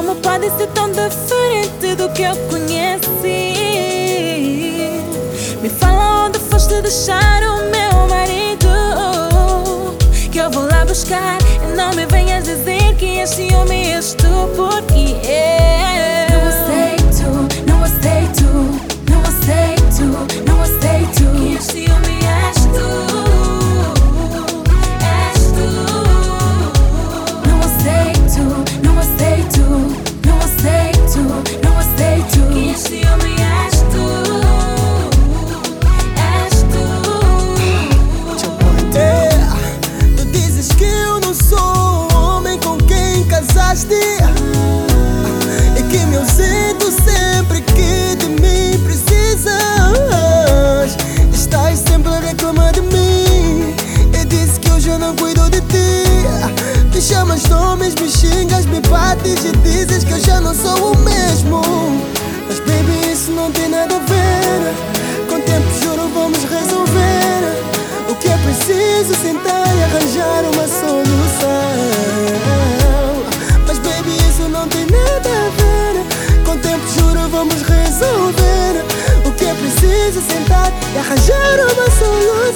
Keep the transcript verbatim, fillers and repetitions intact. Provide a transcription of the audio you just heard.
Como pode ser tão diferente do que eu conheci? Me fala onde foste deixar o meu marido, que eu vou lá buscar. E não me venhas dizer que és ciúme és tu, porque eu não aceito, não aceito, não aceito, não aceito que és ciúme és tu, és tu. Não aceito, não aceito, não aceito, não aceito que és ciúme és tu, és tu. É, tu dizes que eu não sou o homem com quem casaste, e que me ausento sempre que de mim precisas. Estás sempre a reclamar de mim e dizes que eu já não cuido de ti. Me chamas nomes, me xingas, me bates e dizes que eu já não sou o mesmo. Mas baby, isso não tem nada a ver. Com o tempo juro vamos resolver. O que é preciso sentar e arranjar uma solução. Mas baby, isso não tem nada a ver. Com o tempo juro vamos resolver. O que é preciso sentar e arranjar uma solução.